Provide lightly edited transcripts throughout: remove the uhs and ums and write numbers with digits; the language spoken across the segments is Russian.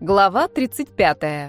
Глава 35.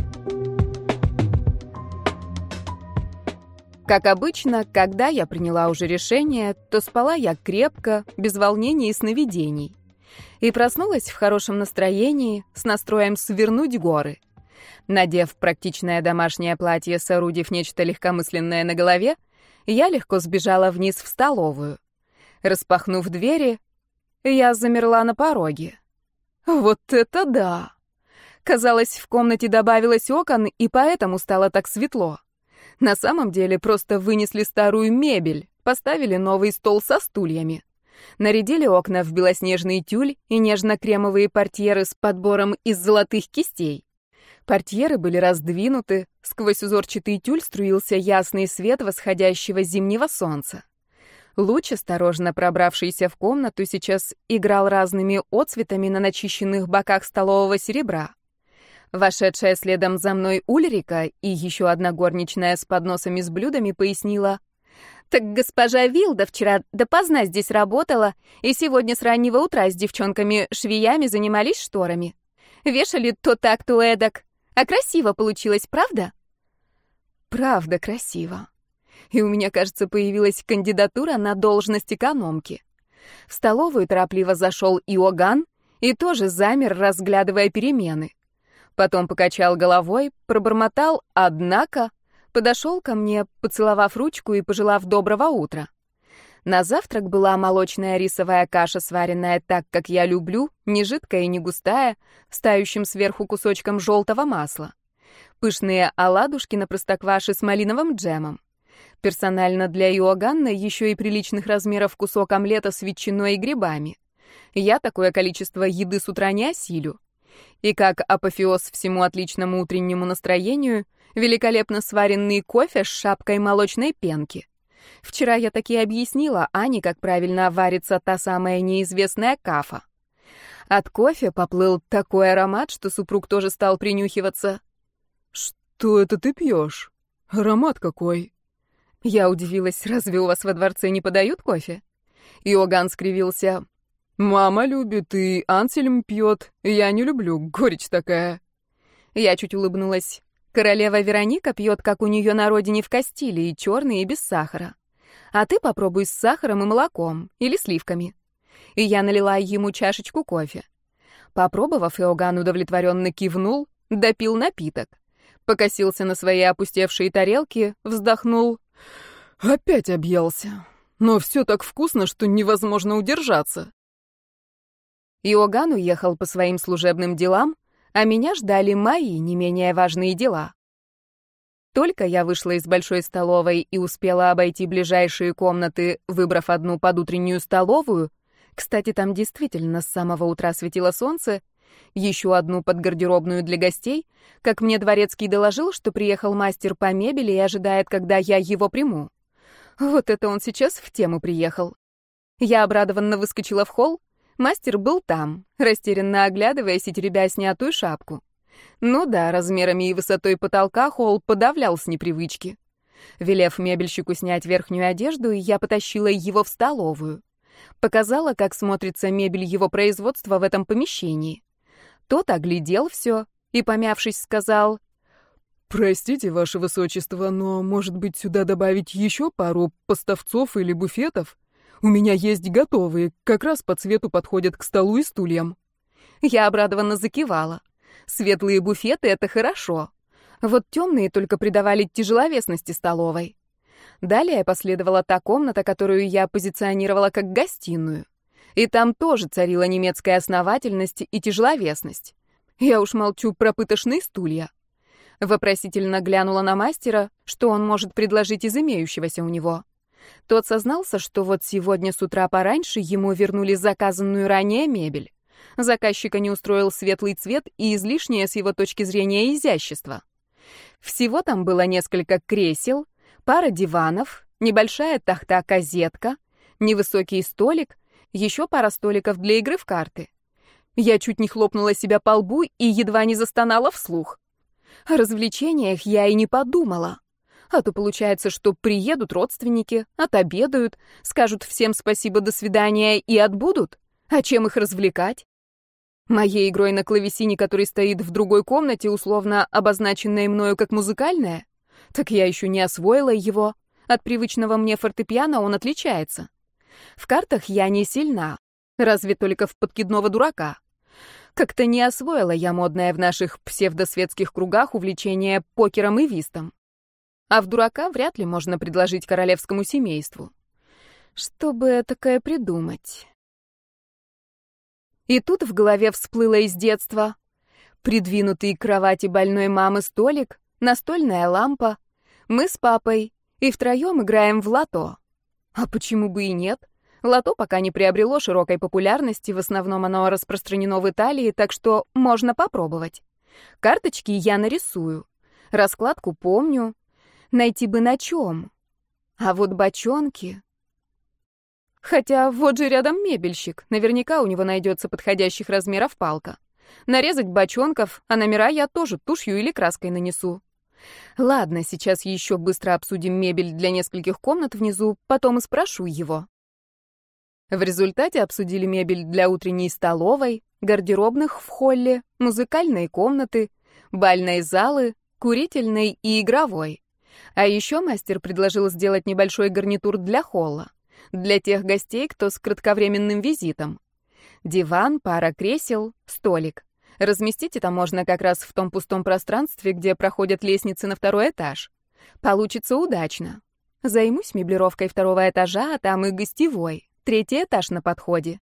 Как обычно, когда я приняла уже решение, то спала я крепко, без волнений и сновидений. И проснулась в хорошем настроении, с настроем свернуть горы. Надев практичное домашнее платье, соорудив нечто легкомысленное на голове, я легко сбежала вниз в столовую. Распахнув двери, я замерла на пороге. Вот это да! Казалось, в комнате добавилось окон, и поэтому стало так светло. На самом деле просто вынесли старую мебель, поставили новый стол со стульями. Нарядили окна в белоснежный тюль и нежно-кремовые портьеры с подбором из золотых кистей. Портьеры были раздвинуты, сквозь узорчатый тюль струился ясный свет восходящего зимнего солнца. Луч, осторожно пробравшийся в комнату, сейчас играл разными отцветами на начищенных боках столового серебра. Вошедшая следом за мной Ульрика и еще одна горничная с подносами с блюдами пояснила: «Так госпожа Вилда вчера допоздна здесь работала, и сегодня с раннего утра с девчонками-швеями занимались шторами. Вешали то так, то эдак. А красиво получилось, правда?» «Правда красиво. И у меня, кажется, появилась кандидатура на должность экономки». В столовую торопливо зашел Иоганн и тоже замер, разглядывая перемены. Потом покачал головой, пробормотал «однако», подошел ко мне, поцеловав ручку и пожелав доброго утра. На завтрак была молочная рисовая каша, сваренная так, как я люблю, не жидкая и не густая, с тающим сверху кусочком желтого масла. Пышные оладушки на простокваше с малиновым джемом. Персонально для Иоганна еще и приличных размеров кусок омлета с ветчиной и грибами. Я такое количество еды с утра не осилю. И как апофеоз всему отличному утреннему настроению, великолепно сваренный кофе с шапкой молочной пенки. Вчера я таки объяснила Ане, как правильно варится та самая неизвестная кафа. От кофе поплыл такой аромат, что супруг тоже стал принюхиваться. «Что это ты пьешь? Аромат какой?» Я удивилась: разве у вас во дворце не подают кофе? Иоганн скривился: «Мама любит, и Ансельм пьет. Я не люблю, горечь такая». Я чуть улыбнулась. Королева Вероника пьет, как у нее на родине в Кастилии, черный и без сахара. А ты попробуй с сахаром и молоком, или сливками. И я налила ему чашечку кофе. Попробовав, Иоганн удовлетворенно кивнул, допил напиток. Покосился на свои опустевшие тарелки, вздохнул. «Опять объелся. Но все так вкусно, что невозможно удержаться». Иоганн уехал по своим служебным делам, а меня ждали мои не менее важные дела. Только я вышла из большой столовой и успела обойти ближайшие комнаты, выбрав одну под утреннюю столовую, кстати, там действительно с самого утра светило солнце, еще одну под гардеробную для гостей, как мне дворецкий доложил, что приехал мастер по мебели и ожидает, когда я его приму. Вот это он сейчас в тему приехал. Я обрадованно выскочила в холл. Мастер был там, растерянно оглядываясь и теребя снятую шапку. Ну да, размерами и высотой потолка холл подавлял с непривычки. Велев мебельщику снять верхнюю одежду, я потащила его в столовую. Показала, как смотрится мебель его производства в этом помещении. Тот оглядел все и, помявшись, сказал: «Простите, ваше высочество, но, может быть, сюда добавить еще пару поставцов или буфетов? У меня есть готовые, как раз по цвету подходят к столу и стульям». Я обрадованно закивала. Светлые буфеты — это хорошо. Вот темные только придавали тяжеловесности столовой. Далее последовала та комната, которую я позиционировала как гостиную. И там тоже царила немецкая основательность и тяжеловесность. Я уж молчу про пытошные стулья. Вопросительно глянула на мастера, что он может предложить из имеющегося у него. Тот сознался, что вот сегодня с утра пораньше ему вернули заказанную ранее мебель. Заказчика не устроил светлый цвет и излишнее с его точки зрения изящество. Всего там было несколько кресел, пара диванов, небольшая тахта-казетка, невысокий столик, еще пара столиков для игры в карты. Я чуть не хлопнула себя по лбу и едва не застонала вслух. О развлечениях я и не подумала. А то получается, что приедут родственники, отобедают, скажут всем спасибо, до свидания и отбудут. А чем их развлекать? Моей игрой на клавесине, который стоит в другой комнате, условно обозначенной мною как музыкальная? Так я еще не освоила его. От привычного мне фортепиано он отличается. В картах я не сильна, разве только в подкидного дурака. Как-то не освоила я модное в наших псевдосветских кругах увлечение покером и вистом. А в дурака вряд ли можно предложить королевскому семейству. Что бы такое придумать? И тут в голове всплыло из детства. Придвинутый к кровати больной мамы столик, настольная лампа, мы с папой и втроем играем в лото. А почему бы и нет? Лото пока не приобрело широкой популярности, в основном оно распространено в Италии, так что можно попробовать. Карточки я нарисую, раскладку помню, найти бы на чем. А вот бочонки... Хотя вот же рядом мебельщик, наверняка у него найдется подходящих размеров палка. Нарезать бочонков, а номера я тоже тушью или краской нанесу. Ладно, сейчас еще быстро обсудим мебель для нескольких комнат внизу, потом и спрошу его. В результате обсудили мебель для утренней столовой, гардеробных в холле, музыкальной комнаты, бальной залы, курительной и игровой. А еще мастер предложил сделать небольшой гарнитур для холла, для тех гостей, кто с кратковременным визитом. Диван, пара кресел, столик. Разместить это можно как раз в том пустом пространстве, где проходят лестницы на второй этаж. Получится удачно. Займусь меблировкой второго этажа, а там и гостевой. Третий этаж на подходе.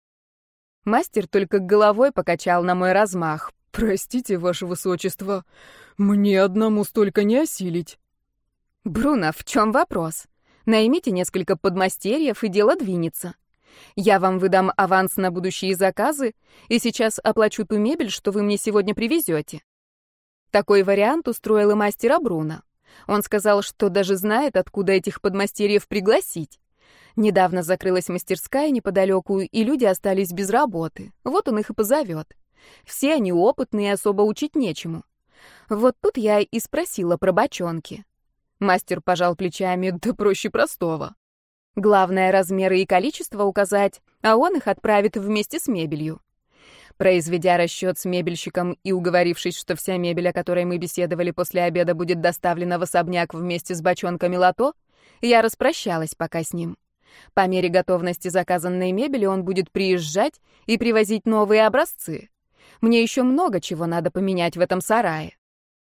Мастер только головой покачал на мой размах. «Простите, ваше высочество, мне одному столько не осилить». «Бруно, в чем вопрос? Наймите несколько подмастерьев, и дело двинется. Я вам выдам аванс на будущие заказы, и сейчас оплачу ту мебель, что вы мне сегодня привезете». Такой вариант устроил и мастера Бруно. Он сказал, что даже знает, откуда этих подмастерьев пригласить. Недавно закрылась мастерская неподалеку, и люди остались без работы. Вот он их и позовет. Все они опытные, особо учить нечему. Вот тут я и спросила про бочонки. Мастер пожал плечами, да проще простого. Главное, размеры и количество указать, а он их отправит вместе с мебелью. Произведя расчет с мебельщиком и уговорившись, что вся мебель, о которой мы беседовали после обеда, будет доставлена в особняк вместе с бочонками лото, я распрощалась пока с ним. По мере готовности заказанной мебели он будет приезжать и привозить новые образцы. Мне еще много чего надо поменять в этом сарае.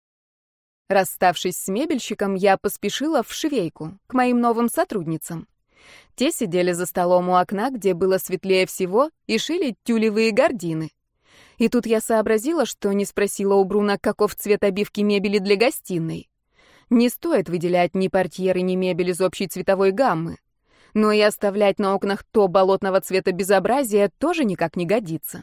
Расставшись с мебельщиком, я поспешила в швейку, к моим новым сотрудницам. Те сидели за столом у окна, где было светлее всего, и шили тюлевые гардины. И тут я сообразила, что не спросила у Бруно, каков цвет обивки мебели для гостиной. Не стоит выделять ни портьеры, ни мебель из общей цветовой гаммы. Но и оставлять на окнах то болотного цвета безобразия тоже никак не годится.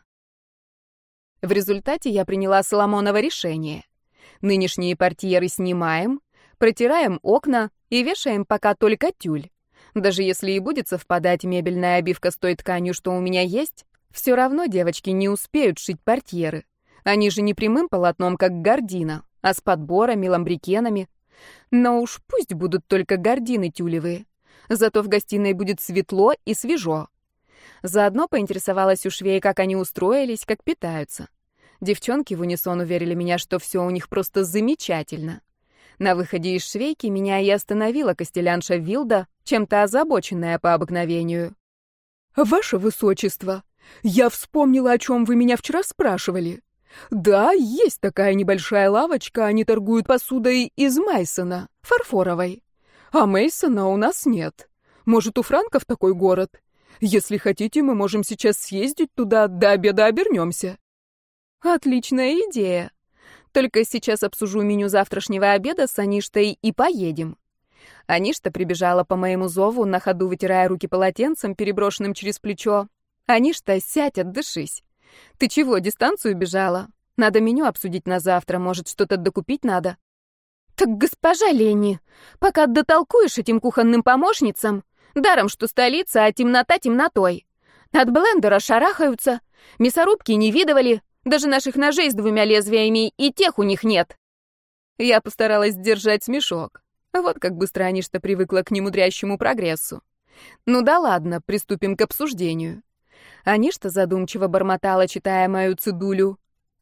В результате я приняла Соломоново решение. Нынешние портьеры снимаем, протираем окна и вешаем пока только тюль. Даже если и будет совпадать мебельная обивка с той тканью, что у меня есть, все равно девочки не успеют шить портьеры. Они же не прямым полотном, как гардина, а с подборами, ламбрикенами. Но уж пусть будут только гардины тюлевые. Зато в гостиной будет светло и свежо. Заодно поинтересовалась у швей, как они устроились, как питаются. Девчонки в унисон уверили меня, что все у них просто замечательно. На выходе из швейки меня и остановила костелянша Вилда, чем-то озабоченная по обыкновению. «Ваше высочество, я вспомнила, о чем вы меня вчера спрашивали. Да, есть такая небольшая лавочка, они торгуют посудой из Мейсона, фарфоровой. А Мейсона у нас нет. Может, у франков такой город? Если хотите, мы можем сейчас съездить туда, до обеда обернемся». «Отличная идея. Только сейчас обсужу меню завтрашнего обеда с Аништой и поедем». Аништа прибежала по моему зову, на ходу вытирая руки полотенцем, переброшенным через плечо. «Аништа, сядь, отдышись. Ты чего, дистанцию бежала? Надо меню обсудить на завтра, может, что-то докупить надо». «Так, госпожа Ленни, пока дотолкуешь этим кухонным помощницам, даром, что столица, а темнота темнотой. От блендера шарахаются, мясорубки не видывали, даже наших ножей с 2 лезвиями и тех у них нет». Я постаралась сдержать смешок. Вот как быстро Аништа привыкла к немудрящему прогрессу. Ну да ладно, приступим к обсуждению. Аништа задумчиво бормотала, читая мою цедулю.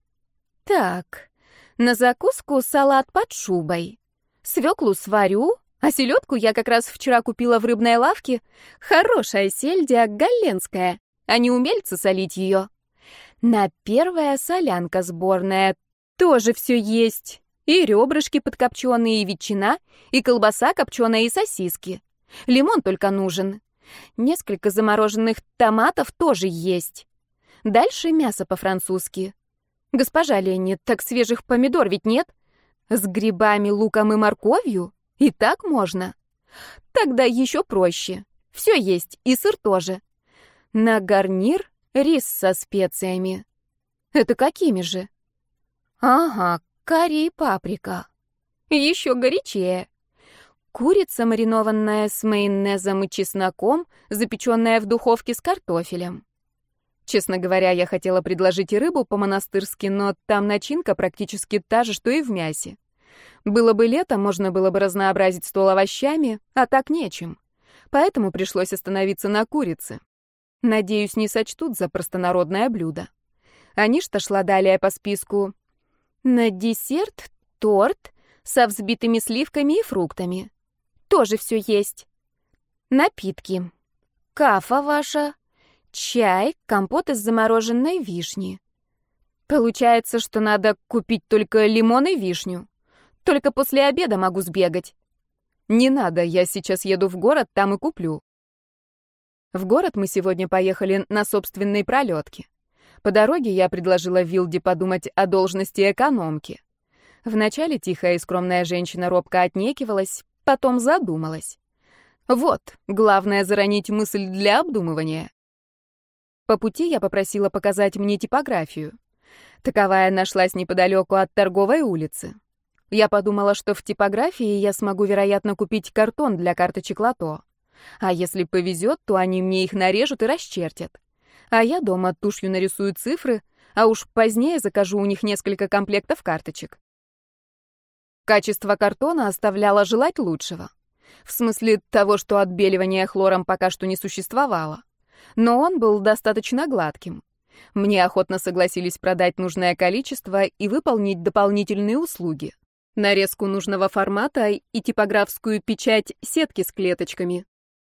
Так, на закуску салат под шубой. Свеклу сварю, а селедку я как раз вчера купила в рыбной лавке. Хорошая сельдя, галленская, а не умельцы солить ее. На первая солянка сборная, тоже все есть. И ребрышки подкопченые, и ветчина, и колбаса копченая, и сосиски. Лимон только нужен. Несколько замороженных томатов тоже есть. Дальше мясо по-французски. Госпожа Ленни, так свежих помидор ведь нет? С грибами, луком и морковью? И так можно? Тогда еще проще. Все есть, и сыр тоже. На гарнир рис со специями. Это какими же? Ага, карри и паприка. Еще горячее. Курица, маринованная с майонезом и чесноком, запеченная в духовке с картофелем. Честно говоря, я хотела предложить и рыбу по-монастырски, но там начинка практически та же, что и в мясе. Было бы лето, можно было бы разнообразить стол овощами, а так нечем. Поэтому пришлось остановиться на курице. Надеюсь, не сочтут за простонародное блюдо. Аништа шла далее по списку. На десерт торт со взбитыми сливками и фруктами. Тоже все есть. Напитки. Кафа ваша. Чай, компот из замороженной вишни. Получается, что надо купить только лимон и вишню. Только после обеда могу сбегать. Не надо, я сейчас еду в город, там и куплю. В город мы сегодня поехали на собственной пролетке. По дороге я предложила Вилде подумать о должности экономки. Вначале тихая и скромная женщина робко отнекивалась, потом задумалась. Вот, главное заронить мысль для обдумывания. По пути я попросила показать мне типографию. Таковая нашлась неподалеку от торговой улицы. Я подумала, что в типографии я смогу, вероятно, купить картон для карточек лото. А если повезет, то они мне их нарежут и расчертят. А я дома тушью нарисую цифры, а уж позднее закажу у них несколько комплектов карточек. Качество картона оставляло желать лучшего. В смысле того, что отбеливания хлором пока что не существовало. Но он был достаточно гладким. Мне охотно согласились продать нужное количество и выполнить дополнительные услуги. Нарезку нужного формата и типографскую печать сетки с клеточками.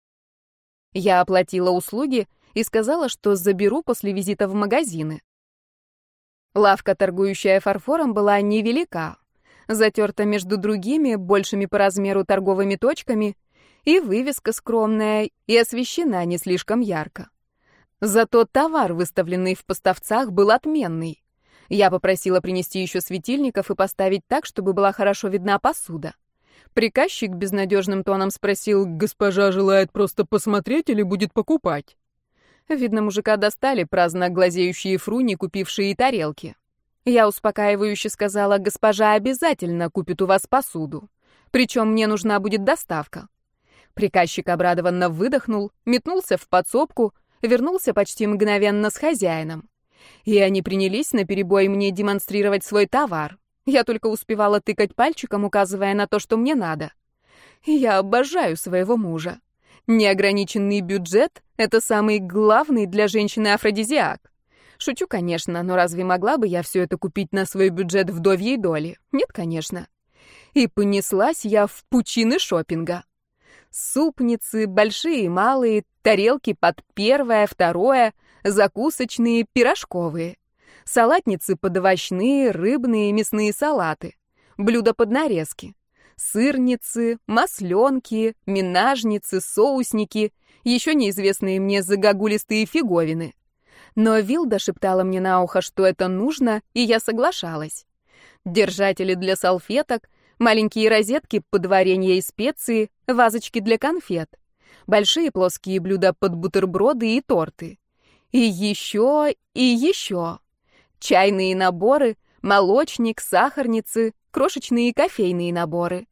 Я оплатила услуги и сказала, что заберу после визита в магазины. Лавка, торгующая фарфором, была невелика, затерта между другими, большими по размеру торговыми точками, и вывеска скромная, и освещена не слишком ярко. Зато товар, выставленный в поставцах, был отменный. Я попросила принести еще светильников и поставить так, чтобы была хорошо видна посуда. Приказчик безнадежным тоном спросил, госпожа желает просто посмотреть или будет покупать? Видно, мужика достали праздно глазеющие фруни, купившие тарелки. Я успокаивающе сказала, госпожа обязательно купит у вас посуду. Причем мне нужна будет доставка. Приказчик обрадованно выдохнул, метнулся в подсобку, вернулся почти мгновенно с хозяином. И они принялись наперебой мне демонстрировать свой товар. Я только успевала тыкать пальчиком, указывая на то, что мне надо. Я обожаю своего мужа. Неограниченный бюджет — это самый главный для женщины афродизиак. Шучу, конечно, но разве могла бы я все это купить на свой бюджет вдовьей доли? Нет, конечно. И понеслась я в пучины шопинга. Супницы, большие и малые, тарелки под первое, второе, закусочные, пирожковые. Салатницы под овощные, рыбные, мясные салаты. Блюда под нарезки. Сырницы, масленки, минажницы, соусники, еще неизвестные мне загогулистые фиговины. Но Вилда шептала мне на ухо, что это нужно, и я соглашалась. Держатели для салфеток, маленькие розетки под варенье и специи, вазочки для конфет, большие плоские блюда под бутерброды и торты. И еще, и еще. Чайные наборы, молочник, сахарницы, крошечные кофейные наборы.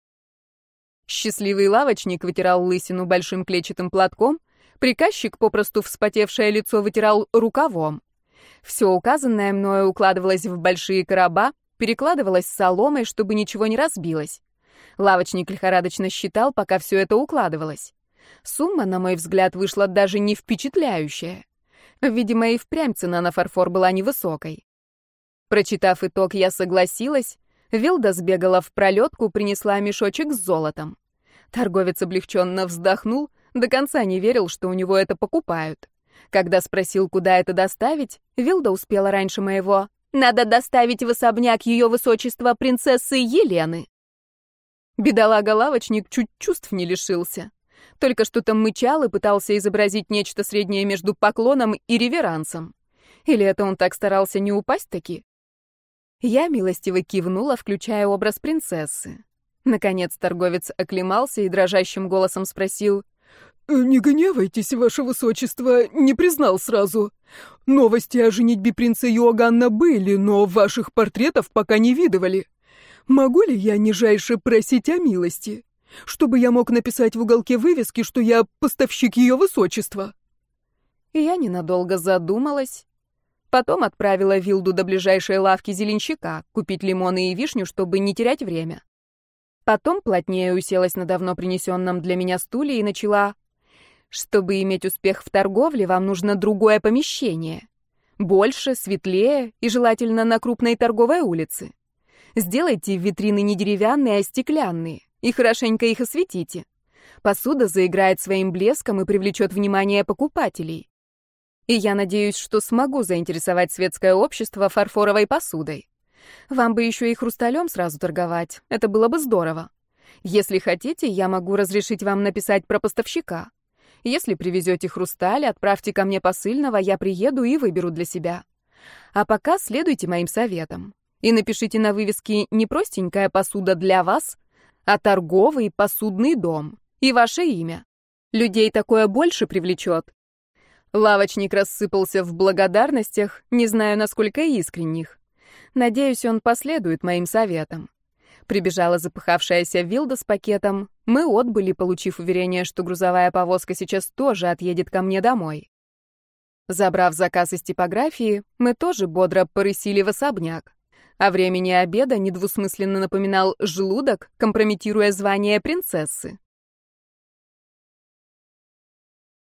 Счастливый лавочник вытирал лысину большим клетчатым платком, приказчик, попросту вспотевшее лицо, вытирал рукавом. Все указанное мною укладывалось в большие короба, перекладывалось соломой, чтобы ничего не разбилось. Лавочник лихорадочно считал, пока все это укладывалось. Сумма, на мой взгляд, вышла даже не впечатляющая. Видимо, и впрямь цена на фарфор была невысокой. Прочитав итог, я согласилась. Вилда сбегала в пролетку, принесла мешочек с золотом. Торговец облегченно вздохнул, до конца не верил, что у него это покупают. Когда спросил, куда это доставить, Вилда успела раньше моего. «Надо доставить в особняк ее высочества принцессы Елены». Бедолага-лавочник чуть чувств не лишился. Только что-то мычал и пытался изобразить нечто среднее между поклоном и реверансом. Или это он так старался не упасть-таки? Я милостиво кивнула, включая образ принцессы. Наконец торговец оклемался и дрожащим голосом спросил: «Не гневайтесь, ваше высочество, не признал сразу. Новости о женитьбе принца Иоганна были, но ваших портретов пока не видывали. Могу ли я нижайше просить о милости, чтобы я мог написать в уголке вывески, что я поставщик ее высочества?» Я ненадолго задумалась. Потом отправила Вилду до ближайшей лавки зеленщика, купить лимоны и вишню, чтобы не терять время. Потом плотнее уселась на давно принесенном для меня стуле и начала: «Чтобы иметь успех в торговле, вам нужно другое помещение. Больше, светлее и желательно на крупной торговой улице. Сделайте витрины не деревянные, а стеклянные, и хорошенько их осветите. Посуда заиграет своим блеском и привлечет внимание покупателей. И я надеюсь, что смогу заинтересовать светское общество фарфоровой посудой. Вам бы еще и хрусталем сразу торговать, это было бы здорово. Если хотите, я могу разрешить вам написать про поставщика. Если привезете хрусталь, отправьте ко мне посыльного, я приеду и выберу для себя. А пока следуйте моим советам. И напишите на вывеске не простенькая посуда для вас, а торговый посудный дом. И ваше имя. Людей такое больше привлечет». Лавочник рассыпался в благодарностях, не знаю, насколько искренних. Надеюсь, он последует моим советам. Прибежала запыхавшаяся Вилда с пакетом. Мы отбыли, получив уверение, что грузовая повозка сейчас тоже отъедет ко мне домой. Забрав заказ из типографии, мы тоже бодро порысили в особняк. О времени обеда недвусмысленно напоминал желудок, компрометируя звание принцессы.